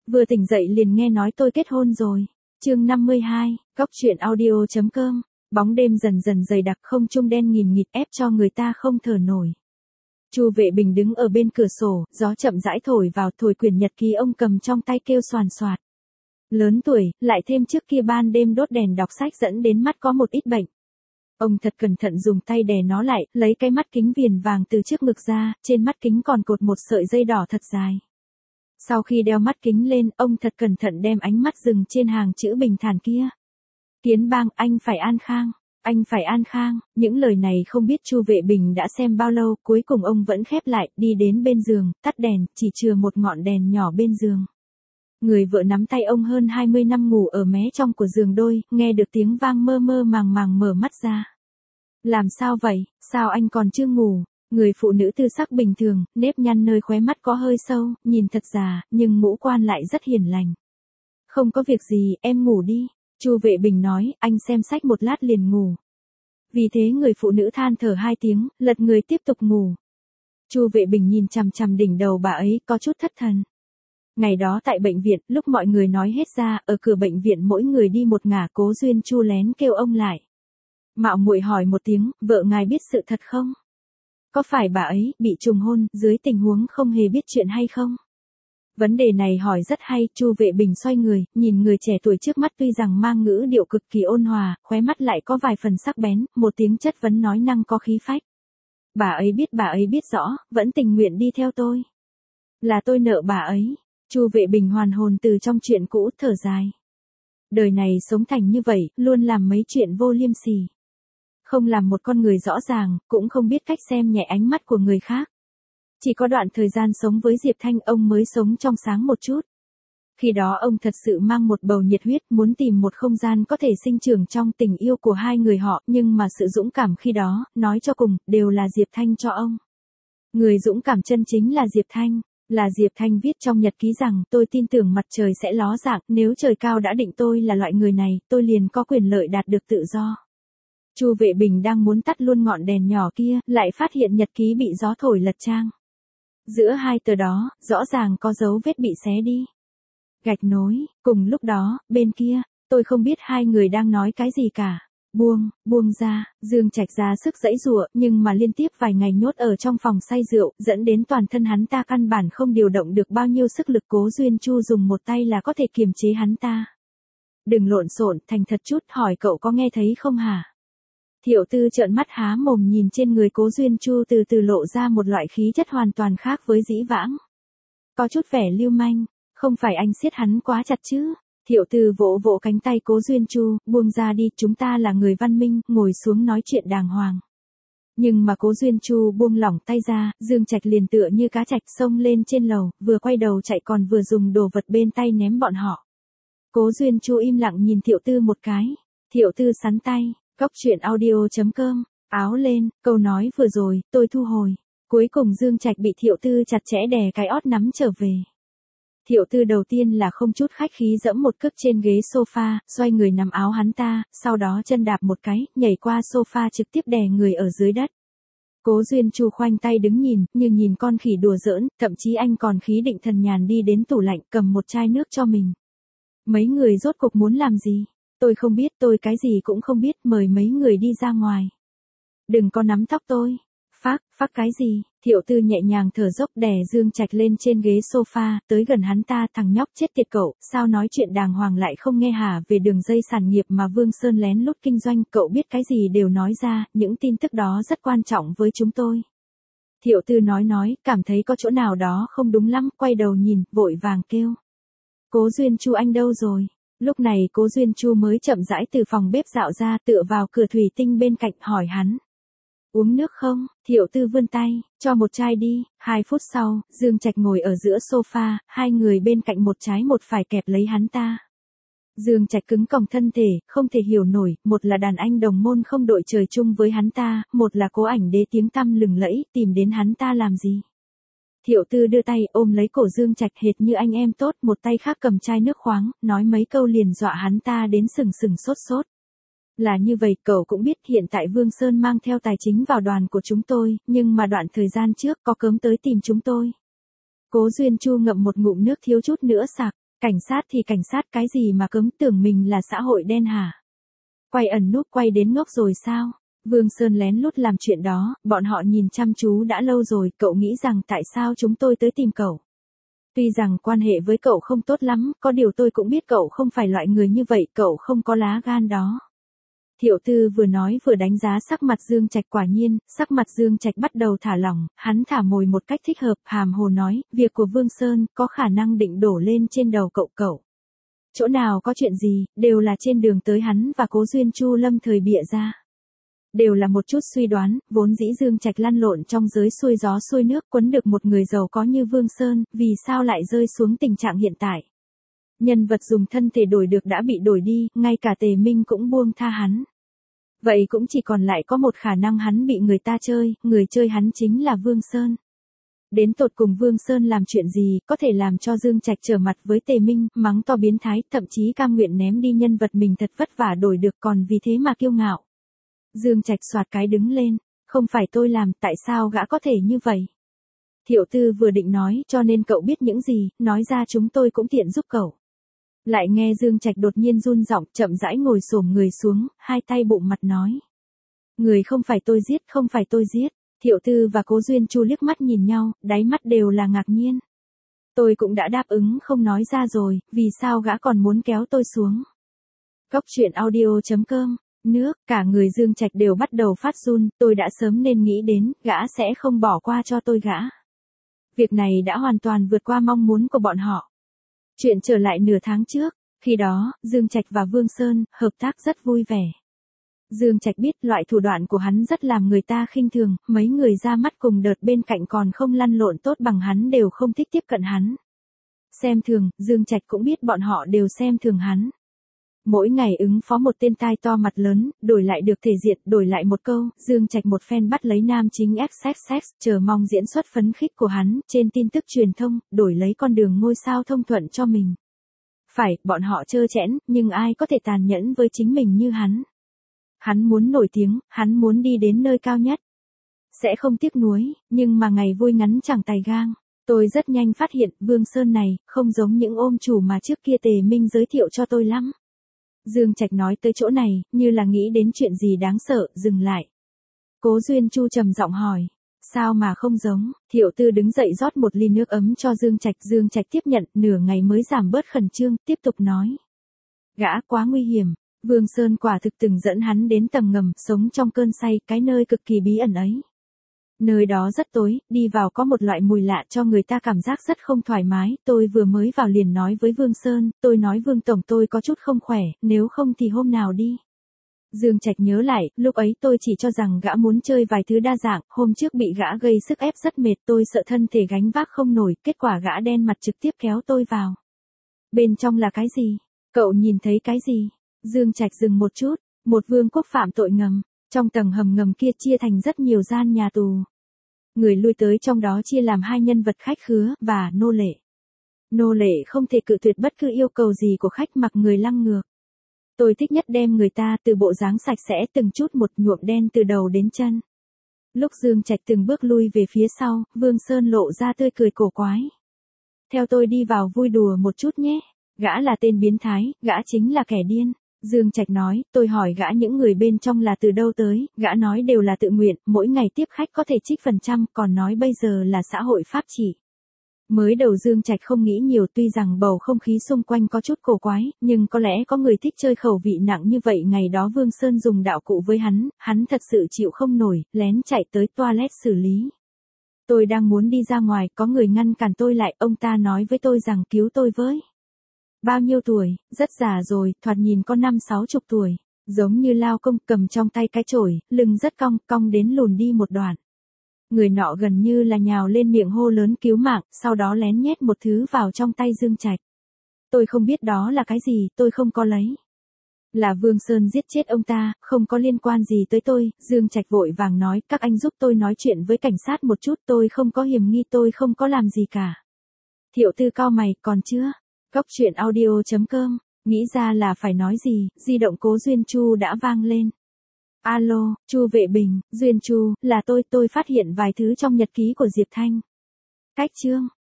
Vừa tỉnh dậy liền nghe nói tôi kết hôn rồi. Chương 52, Góc truyện audio.com. Bóng đêm dần dần dày đặc, không trung đen nghìn nghịt ép cho người ta không thở nổi. Chu Vệ Bình đứng ở bên cửa sổ, gió chậm rãi thổi vào, thổi quyển nhật ký ông cầm trong tay kêu xoàn xoạt. Lớn tuổi, lại thêm trước kia ban đêm đốt đèn đọc sách dẫn đến mắt có một ít bệnh. Ông thật cẩn thận dùng tay đè nó lại, lấy cái mắt kính viền vàng từ trước ngực ra, trên mắt kính còn cột một sợi dây đỏ thật dài. Sau khi đeo mắt kính lên, ông thật cẩn thận đem ánh mắt dừng trên hàng chữ bình thản kia. Kiến Bang, anh phải an khang, anh phải an khang. Những lời này không biết Chu Vệ Bình đã xem bao lâu, cuối cùng ông vẫn khép lại, đi đến bên giường, tắt đèn, chỉ chừa một ngọn đèn nhỏ bên giường. Người vợ nắm tay ông hơn 20 năm ngủ ở mé trong của giường đôi, nghe được tiếng vang mơ mơ màng màng mở mắt ra. Làm sao vậy, sao anh còn chưa ngủ? Người phụ nữ tư sắc bình thường, nếp nhăn nơi khóe mắt có hơi sâu, nhìn thật già, nhưng ngũ quan lại rất hiền lành. Không có việc gì, em ngủ đi. Chu Vệ Bình nói, anh xem sách một lát liền ngủ. Vì thế người phụ nữ than thở 2 tiếng, lật người tiếp tục ngủ. Chu Vệ Bình nhìn chằm chằm đỉnh đầu bà ấy, có chút thất thần. Ngày đó tại bệnh viện, lúc mọi người nói hết ra, ở cửa bệnh viện mỗi người đi một ngả, Cố Duyên Chu lén kêu ông lại. Mạo muội hỏi một tiếng, vợ ngài biết sự thật không? Có phải bà ấy bị trùng hôn, dưới tình huống không hề biết chuyện hay không? Vấn đề này hỏi rất hay, Chu Vệ Bình xoay người, nhìn người trẻ tuổi trước mắt tuy rằng mang ngữ điệu cực kỳ ôn hòa, khóe mắt lại có vài phần sắc bén, một tiếng chất vấn nói năng có khí phách. Bà ấy biết rõ, vẫn tình nguyện đi theo tôi. Là tôi nợ bà ấy. Chu Vệ Bình hoàn hồn từ trong chuyện cũ, thở dài. Đời này sống thành như vậy, luôn làm mấy chuyện vô liêm sỉ. Không làm một con người rõ ràng, cũng không biết cách xem nhẹ ánh mắt của người khác. Chỉ có đoạn thời gian sống với Diệp Thanh ông mới sống trong sáng một chút. Khi đó ông thật sự mang một bầu nhiệt huyết, muốn tìm một không gian có thể sinh trưởng trong tình yêu của hai người họ, nhưng mà sự dũng cảm khi đó, nói cho cùng, đều là Diệp Thanh cho ông. Người dũng cảm chân chính là Diệp Thanh. Là Diệp Thanh viết trong nhật ký rằng, tôi tin tưởng mặt trời sẽ ló dạng, nếu trời cao đã định tôi là loại người này, tôi liền có quyền lợi đạt được tự do. Chu Vệ Bình đang muốn tắt luôn ngọn đèn nhỏ kia, lại phát hiện nhật ký bị gió thổi lật trang. Giữa hai tờ đó, rõ ràng có dấu vết bị xé đi. Gạch nối, cùng lúc đó, bên kia, tôi không biết hai người đang nói cái gì cả. Buông ra, Dương Trạch ra sức giãy giụa, nhưng mà liên tiếp vài ngày nhốt ở trong phòng say rượu, dẫn đến toàn thân hắn ta căn bản không điều động được bao nhiêu sức lực. Cố Duyên Chu dùng một tay là có thể kiềm chế hắn ta. Đừng lộn xộn, thành thật chút, hỏi cậu có nghe thấy không hả? Thiệu Tư trợn mắt há mồm nhìn trên người Cố Duyên Chu, từ từ lộ ra một loại khí chất hoàn toàn khác với dĩ vãng. Có chút vẻ lưu manh, không phải anh siết hắn quá chặt chứ? Thiệu Tư vỗ vỗ cánh tay Cố Duyên Chu, buông ra đi, chúng ta là người văn minh, ngồi xuống nói chuyện đàng hoàng. Nhưng mà Cố Duyên Chu buông lỏng tay ra, Dương Trạch liền tựa như cá trạch xông lên trên lầu, vừa quay đầu chạy còn vừa dùng đồ vật bên tay ném bọn họ. Cố Duyên Chu im lặng nhìn Thiệu Tư một cái. Thiệu Tư sắn tay, Góc truyện audio.com, áo lên, câu nói vừa rồi, tôi thu hồi. Cuối cùng Dương Trạch bị Thiệu Tư chặt chẽ đè cái ót nắm trở về. Thiệu Tư đầu tiên là không chút khách khí dẫm một cước trên ghế sofa, xoay người nắm áo hắn ta, sau đó chân đạp một cái, nhảy qua sofa trực tiếp đè người ở dưới đất. Cố Duyên Chu khoanh tay đứng nhìn, như nhìn con khỉ đùa giỡn, thậm chí anh còn khí định thần nhàn đi đến tủ lạnh cầm một chai nước cho mình. Mấy người rốt cục muốn làm gì? Tôi không biết, tôi cái gì cũng không biết, mời mấy người đi ra ngoài. Đừng có nắm tóc tôi. Phác cái gì? Thiệu Tư nhẹ nhàng thở dốc đè Dương Trạch lên trên ghế sofa, tới gần hắn ta, thằng nhóc chết tiệt cậu, sao nói chuyện đàng hoàng lại không nghe hả? Về đường dây sản nghiệp mà Vương Sơn lén lút kinh doanh, cậu biết cái gì đều nói ra, những tin tức đó rất quan trọng với chúng tôi. Thiệu Tư nói, cảm thấy có chỗ nào đó không đúng lắm, quay đầu nhìn, vội vàng kêu. Cố Duyên Chu anh đâu rồi? Lúc này Cố Duyên Chu mới chậm rãi từ phòng bếp dạo ra, tựa vào cửa thủy tinh bên cạnh, hỏi hắn. Uống nước không? Thiệu Tư vươn tay, cho một chai đi. 2 phút sau, Dương Trạch ngồi ở giữa sofa, hai người bên cạnh một trái một phải kẹp lấy hắn ta. Dương Trạch cứng còng thân thể, không thể hiểu nổi, một là đàn anh đồng môn không đội trời chung với hắn ta, một là Cố Ảnh Đế tiếng tăm lừng lẫy, tìm đến hắn ta làm gì? Thiệu Tư đưa tay ôm lấy cổ Dương Trạch hệt như anh em tốt, một tay khác cầm chai nước khoáng, nói mấy câu liền dọa hắn ta đến sừng sốt. Là như vậy, cậu cũng biết hiện tại Vương Sơn mang theo tài chính vào đoàn của chúng tôi, nhưng mà đoạn thời gian trước có cớm tới tìm chúng tôi. Cố Duyên Chu ngậm một ngụm nước thiếu chút nữa sặc. Cảnh sát thì cảnh sát cái gì mà cấm, tưởng mình là xã hội đen hả? Quay ẩn núp quay đến ngốc rồi sao? Vương Sơn lén lút làm chuyện đó, bọn họ nhìn chăm chú đã lâu rồi, cậu nghĩ rằng tại sao chúng tôi tới tìm cậu? Tuy rằng quan hệ với cậu không tốt lắm, có điều tôi cũng biết cậu không phải loại người như vậy, cậu không có lá gan đó. Thiệu Tư vừa nói vừa đánh giá sắc mặt Dương Trạch, quả nhiên, sắc mặt Dương Trạch bắt đầu thả lỏng, hắn thả mồi một cách thích hợp, hàm hồ nói, việc của Vương Sơn có khả năng định đổ lên trên đầu cậu. Chỗ nào có chuyện gì, đều là trên đường tới hắn và Cố Duyên Chu lâm thời bịa ra. Đều là một chút suy đoán, vốn dĩ Dương Trạch lăn lộn trong giới xuôi gió xuôi nước, quấn được một người giàu có như Vương Sơn, vì sao lại rơi xuống tình trạng hiện tại. Nhân vật dùng thân thể đổi được đã bị đổi đi, ngay cả Tề Minh cũng buông tha hắn. Vậy cũng chỉ còn lại có một khả năng, hắn bị người ta chơi, người chơi hắn chính là Vương Sơn. Đến tột cùng Vương Sơn làm chuyện gì, có thể làm cho Dương Trạch trở mặt với Tề Minh, mắng to biến thái, thậm chí cam nguyện ném đi nhân vật mình thật vất vả đổi được, còn vì thế mà kiêu ngạo. Dương Trạch soạt cái đứng lên, không phải tôi làm, tại sao gã có thể như vậy? Thiệu Tư vừa định nói, cho nên cậu biết những gì, nói ra chúng tôi cũng tiện giúp cậu. Lại nghe Dương Trạch đột nhiên run giọng, chậm rãi ngồi xổm người xuống, hai tay bụng mặt nói. Người không phải tôi giết, không phải tôi giết. Thiệu Tư và Cố Duyên Chu liếc mắt nhìn nhau, đáy mắt đều là ngạc nhiên. Tôi cũng đã đáp ứng không nói ra rồi, vì sao gã còn muốn kéo tôi xuống? Cốc truyện audio.com, nước, cả người Dương Trạch đều bắt đầu phát run, tôi đã sớm nên nghĩ đến, gã sẽ không bỏ qua cho tôi gã. Việc này đã hoàn toàn vượt qua mong muốn của bọn họ. Chuyện trở lại nửa tháng trước, khi đó, Dương Trạch và Vương Sơn, hợp tác rất vui vẻ. Dương Trạch biết loại thủ đoạn của hắn rất làm người ta khinh thường, mấy người ra mắt cùng đợt bên cạnh còn không lăn lộn tốt bằng hắn đều không thích tiếp cận hắn. Xem thường, Dương Trạch cũng biết bọn họ đều xem thường hắn. Mỗi ngày ứng phó một tên tai to mặt lớn, đổi lại được thể diện, đổi lại một câu, Dương Trạch một phen bắt lấy nam chính XXX, chờ mong diễn xuất phấn khích của hắn, trên tin tức truyền thông, đổi lấy con đường ngôi sao thông thuận cho mình. Phải, bọn họ trơ trẽn, nhưng ai có thể tàn nhẫn với chính mình như hắn. Hắn muốn nổi tiếng, hắn muốn đi đến nơi cao nhất. Sẽ không tiếc nuối, nhưng mà ngày vui ngắn chẳng tài gang. Tôi rất nhanh phát hiện, Vương Sơn này, không giống những ôm chủ mà trước kia Tề Minh giới thiệu cho tôi lắm. Dương Trạch nói tới chỗ này, như là nghĩ đến chuyện gì đáng sợ, dừng lại. Cố Duyên Chu trầm giọng hỏi. Sao mà không giống? Thiệu Tư đứng dậy rót một ly nước ấm cho Dương Trạch. Dương Trạch tiếp nhận, nửa ngày mới giảm bớt khẩn trương, tiếp tục nói. Gã quá nguy hiểm. Vương Sơn quả thực từng dẫn hắn đến tầng ngầm, sống trong cơn say, cái nơi cực kỳ bí ẩn ấy. Nơi đó rất tối, đi vào có một loại mùi lạ cho người ta cảm giác rất không thoải mái, tôi vừa mới vào liền nói với Vương Sơn, tôi nói Vương Tổng tôi có chút không khỏe, nếu không thì hôm nào đi. Dương Trạch nhớ lại, lúc ấy tôi chỉ cho rằng gã muốn chơi vài thứ đa dạng, hôm trước bị gã gây sức ép rất mệt, tôi sợ thân thể gánh vác không nổi, kết quả gã đen mặt trực tiếp kéo tôi vào. Bên trong là cái gì? Cậu nhìn thấy cái gì? Dương Trạch dừng một chút, một vương quốc phạm tội ngầm, trong tầng hầm ngầm kia chia thành rất nhiều gian nhà tù. Người lui tới trong đó chia làm hai nhân vật khách khứa, và nô lệ. Nô lệ không thể cự tuyệt bất cứ yêu cầu gì của khách mặc người lăng ngược. Tôi thích nhất đem người ta từ bộ dáng sạch sẽ từng chút một nhuộm đen từ đầu đến chân. Lúc Dương Trạch từng bước lui về phía sau, Vương Sơn lộ ra tươi cười cổ quái. Theo tôi đi vào vui đùa một chút nhé. Gã là tên biến thái, gã chính là kẻ điên. Dương Trạch nói, tôi hỏi gã những người bên trong là từ đâu tới, gã nói đều là tự nguyện, mỗi ngày tiếp khách có thể trích phần trăm, còn nói bây giờ là xã hội pháp trị. Mới đầu Dương Trạch không nghĩ nhiều, tuy rằng bầu không khí xung quanh có chút cổ quái, nhưng có lẽ có người thích chơi khẩu vị nặng như vậy. Ngày đó Vương Sơn dùng đạo cụ với hắn thật sự chịu không nổi, lén chạy tới toilet xử lý. Tôi đang muốn đi ra ngoài, có người ngăn cản tôi lại, ông ta nói với tôi rằng cứu tôi với. Bao nhiêu tuổi, rất già rồi, thoạt nhìn có 50-60 tuổi, giống như lao công, cầm trong tay cái chổi, lưng rất cong đến lùn đi một đoạn. Người nọ gần như là nhào lên miệng hô lớn cứu mạng, sau đó lén nhét một thứ vào trong tay Dương Trạch. Tôi không biết đó là cái gì, tôi không có lấy. Là Vương Sơn giết chết ông ta, không có liên quan gì tới tôi. Dương Trạch vội vàng nói, các anh giúp tôi nói chuyện với cảnh sát một chút, tôi không có hiểm nghi, tôi không có làm gì cả. Thiệu Tư cau mày, còn chưa? Cốc truyện audio.com, nghĩ ra là phải nói gì, di động Cố Duyên Chu đã vang lên. Alo, Chu Vệ Bình, Duyên Chu, là tôi phát hiện vài thứ trong nhật ký của Diệp Thanh. Cách chương.